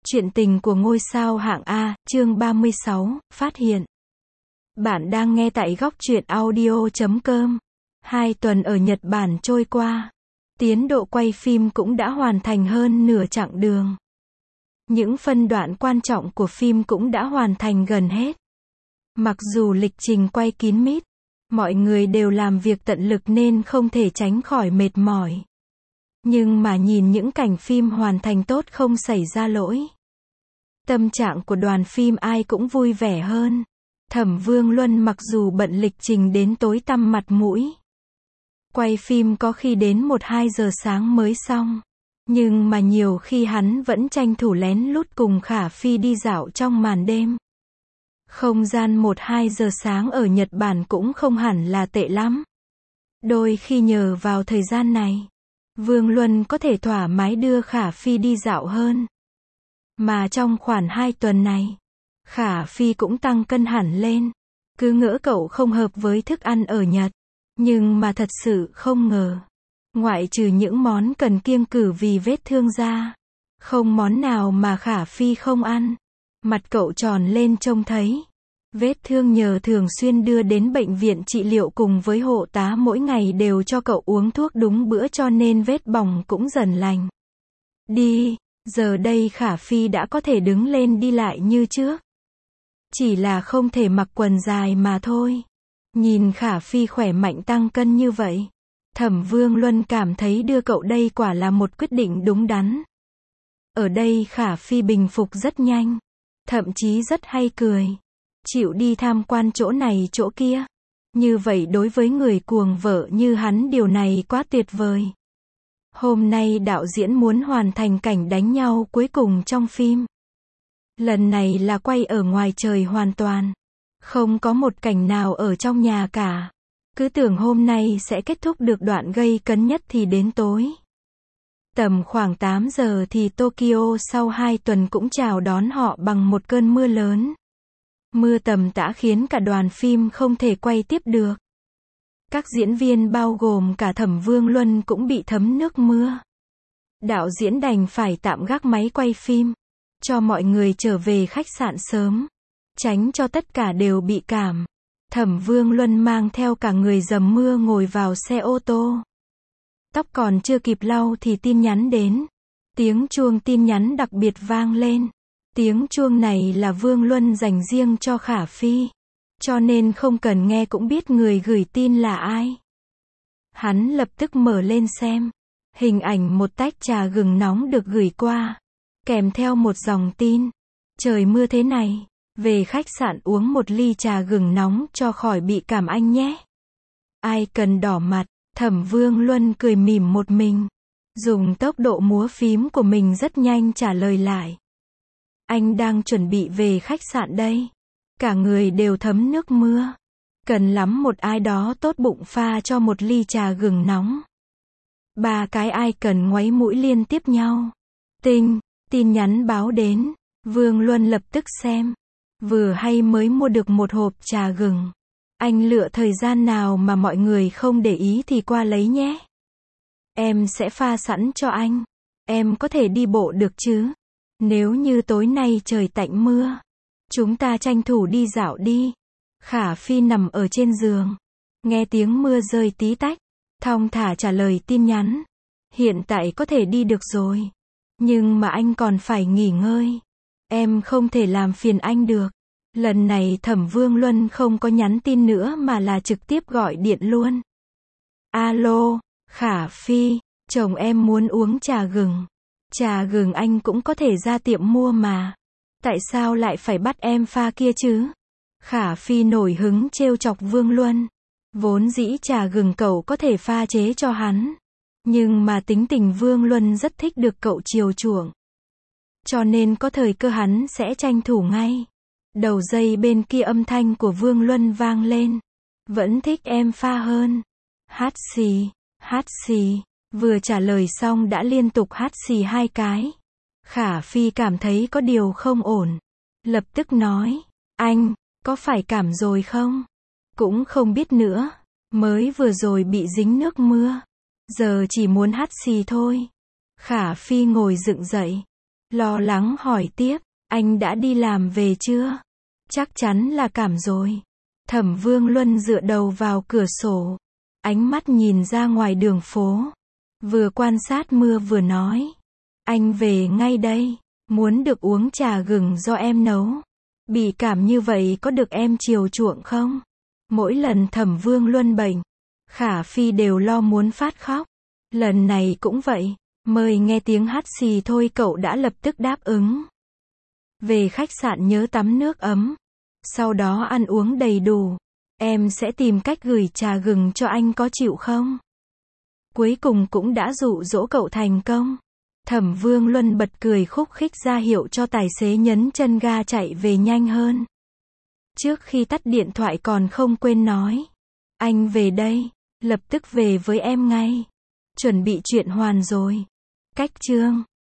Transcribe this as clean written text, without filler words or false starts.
Chuyện tình của ngôi sao hạng A, chương 36, phát hiện. Bạn đang nghe tại góc truyện audio.com. 2 tuần ở Nhật Bản trôi qua. Tiến độ quay phim cũng đã hoàn thành hơn nửa chặng đường. Những phân đoạn quan trọng của phim cũng đã hoàn thành gần hết. Mặc dù lịch trình quay kín mít, mọi người đều làm việc tận lực nên không thể tránh khỏi mệt mỏi. Nhưng mà nhìn những cảnh phim hoàn thành tốt không xảy ra lỗi. Tâm trạng của đoàn phim ai cũng vui vẻ hơn. Thẩm Vương Luân mặc dù bận lịch trình đến tối tăm mặt mũi. Quay phim có khi đến 1-2 giờ sáng mới xong. Nhưng mà nhiều khi hắn vẫn tranh thủ lén lút cùng Khả Phi đi dạo trong màn đêm. Không gian 1-2 giờ sáng ở Nhật Bản cũng không hẳn là tệ lắm. Đôi khi nhờ vào thời gian này, Vương Luân có thể thoải mái đưa Khả Phi đi dạo hơn. Mà trong khoảng 2 tuần này, Khả Phi cũng tăng cân hẳn lên. Cứ ngỡ cậu không hợp với thức ăn ở Nhật. Nhưng mà thật sự không ngờ. Ngoại trừ những món cần kiêng cữ vì vết thương ra, không món nào mà Khả Phi không ăn. Mặt cậu tròn lên trông thấy. Vết thương nhờ thường xuyên đưa đến bệnh viện trị liệu cùng với hộ tá mỗi ngày đều cho cậu uống thuốc đúng bữa cho nên vết bỏng cũng dần lành. Đi. Giờ đây Khả Phi đã có thể đứng lên đi lại như trước. Chỉ là không thể mặc quần dài mà thôi. Nhìn Khả Phi khỏe mạnh tăng cân như vậy, Thẩm Vương Luân cảm thấy đưa cậu đây quả là một quyết định đúng đắn. Ở đây Khả Phi bình phục rất nhanh, thậm chí rất hay cười. Chịu đi tham quan chỗ này chỗ kia. Như vậy đối với người cuồng vợ như hắn điều này quá tuyệt vời. Hôm nay đạo diễn muốn hoàn thành cảnh đánh nhau cuối cùng trong phim. Lần này là quay ở ngoài trời hoàn toàn. Không có một cảnh nào ở trong nhà cả. Cứ tưởng hôm nay sẽ kết thúc được đoạn gây cấn nhất thì đến tối. Tầm khoảng 8 giờ thì Tokyo sau 2 tuần cũng chào đón họ bằng một cơn mưa lớn. Mưa tầm tã khiến cả đoàn phim không thể quay tiếp được. Các diễn viên bao gồm cả Thẩm Vương Luân cũng bị thấm nước mưa. Đạo diễn đành phải tạm gác máy quay phim, cho mọi người trở về khách sạn sớm, tránh cho tất cả đều bị cảm. Thẩm Vương Luân mang theo cả người dầm mưa ngồi vào xe ô tô. Tóc còn chưa kịp lau thì tin nhắn đến. Tiếng chuông tin nhắn đặc biệt vang lên. Tiếng chuông này là Vương Luân dành riêng cho Khả Phi. Cho nên không cần nghe cũng biết người gửi tin là ai. Hắn lập tức mở lên xem. Hình ảnh một tách trà gừng nóng được gửi qua. Kèm theo một dòng tin. Trời mưa thế này, về khách sạn uống một ly trà gừng nóng cho khỏi bị cảm anh nhé. Ai cần đỏ mặt, Thẩm Vương Luân cười mỉm một mình. Dùng tốc độ múa phím của mình rất nhanh trả lời lại. Anh đang chuẩn bị về khách sạn đây. Cả người đều thấm nước mưa. Cần lắm một ai đó tốt bụng pha cho một ly trà gừng nóng. 3 cái ai cần ngoáy mũi liên tiếp nhau. Tin nhắn báo đến. Vương Luân lập tức xem. Vừa hay mới mua được một hộp trà gừng. Anh lựa thời gian nào mà mọi người không để ý thì qua lấy nhé. Em sẽ pha sẵn cho anh. Em có thể đi bộ được chứ? Nếu như tối nay trời tạnh mưa, chúng ta tranh thủ đi dạo đi. Khả Phi nằm ở trên giường, nghe tiếng mưa rơi tí tách, thong thả trả lời tin nhắn. Hiện tại có thể đi được rồi. Nhưng mà anh còn phải nghỉ ngơi. Em không thể làm phiền anh được. Lần này Thẩm Vương Luân không có nhắn tin nữa mà là trực tiếp gọi điện luôn. Alo, Khả Phi, chồng em muốn uống trà gừng. Trà gừng anh cũng có thể ra tiệm mua mà. Tại sao lại phải bắt em pha kia chứ? Khả Phi nổi hứng trêu chọc Vương Luân. Vốn dĩ trà gừng cậu có thể pha chế cho hắn. Nhưng mà tính tình Vương Luân rất thích được cậu chiều chuộng. Cho nên có thời cơ hắn sẽ tranh thủ ngay. Đầu dây bên kia âm thanh của Vương Luân vang lên. Vẫn thích em pha hơn. Hát xì. Vừa trả lời xong đã liên tục hát xì 2 cái. Khả Phi cảm thấy có điều không ổn. Lập tức nói. Anh, có phải cảm rồi không? Cũng không biết nữa. Mới vừa rồi bị dính nước mưa. Giờ chỉ muốn hát xì thôi. Khả Phi ngồi dựng dậy. lo lắng hỏi tiếp, anh đã đi làm về chưa? Chắc chắn là cảm rồi. Thẩm Vương Luân dựa đầu vào cửa sổ, ánh mắt nhìn ra ngoài đường phố, vừa quan sát mưa vừa nói, anh về ngay đây, muốn được uống trà gừng do em nấu. Bị cảm như vậy có được em chiều chuộng không? Mỗi lần Thẩm Vương Luân bệnh, Khả Phi đều lo muốn phát khóc. Lần này cũng vậy, mới nghe tiếng hắt xì thôi cậu đã lập tức đáp ứng. Về khách sạn nhớ tắm nước ấm, sau đó ăn uống đầy đủ. Em sẽ tìm cách gửi trà gừng cho anh, có chịu không? Cuối cùng cũng đã dụ dỗ cậu thành công. Thẩm Vương Luân bật cười khúc khích ra hiệu cho tài xế nhấn chân ga chạy về nhanh hơn. Trước khi tắt điện thoại còn không quên nói, anh về đây, lập tức về với em ngay. Chuẩn bị chuyện hoàn rồi. Cách chương